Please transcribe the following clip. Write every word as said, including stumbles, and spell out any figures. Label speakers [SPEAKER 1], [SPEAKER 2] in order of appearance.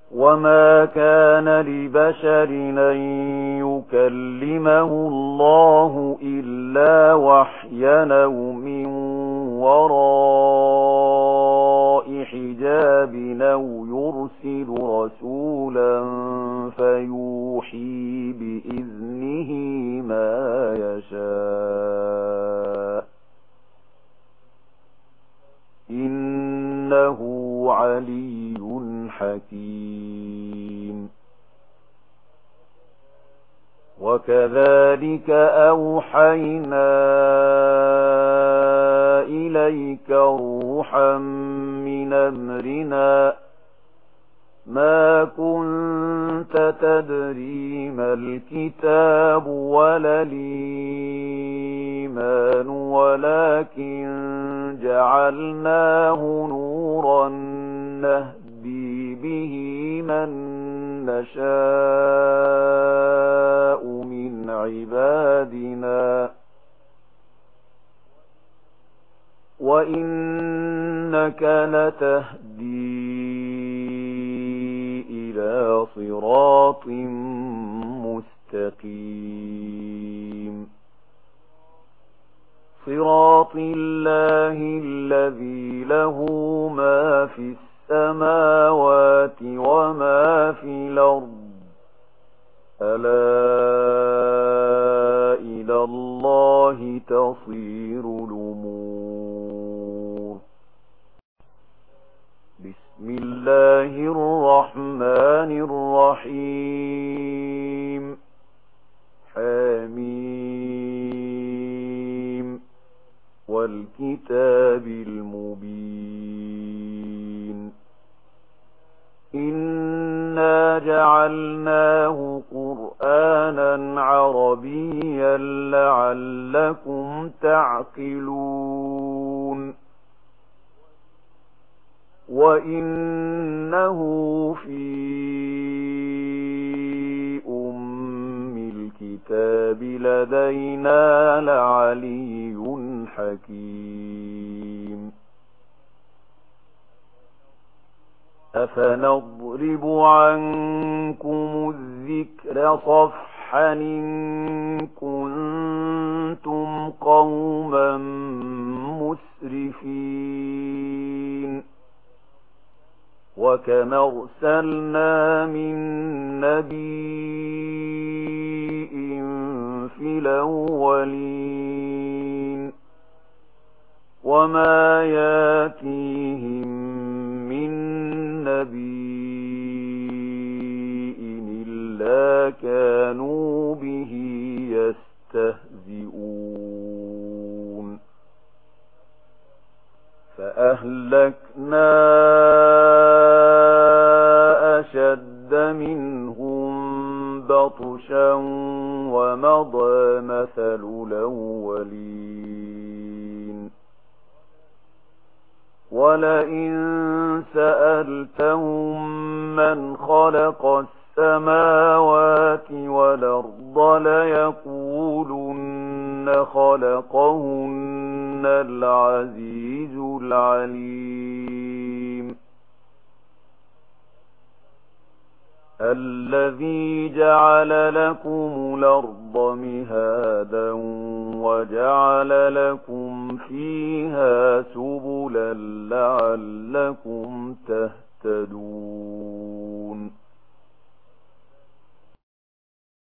[SPEAKER 1] وما كان لبشر أن يكلمه الله إلا وحيا أو من وراء حجاب أو يرسل رسولا فيوحي بإذنه ما يشاء إنه علي حكيم. وكذلك أوحينا إليك روحا من أمرنا ما كنت تدري ما الكتاب ولا الإيمان ولكن جعلناه نورا نهدي به من نشاء من عبادنا وإنك لتهدي إلى صراط مستقيم صراط الله الذي له ما في السماوات وما في الأرض ألا إلى الله تصير الأمور. بسم الله الرحمن الرحيم. حميم والكتاب المبين إنا جعلناه قرآنا عربيا لعلكم تعقلون وإنه في أم الكتاب لدينا لعلي حكيم. أفنضرب عنكم الذكر صفحا إن كنتم قوما مسرفين وكم أرسلنا من نبي في الأولين وما ياتيهم من نبي إلا كانوا به يستهزئون فأهلكنا أشد منهم بطشا ومضى مثل الأولين ولئن سألتهم من خلق السماوات والأرض ليقولن خلقهن العزيز العليم الذي جعل لكم الأرض مهادا وجعل لكم فيها سبلا لعلكم تهتدون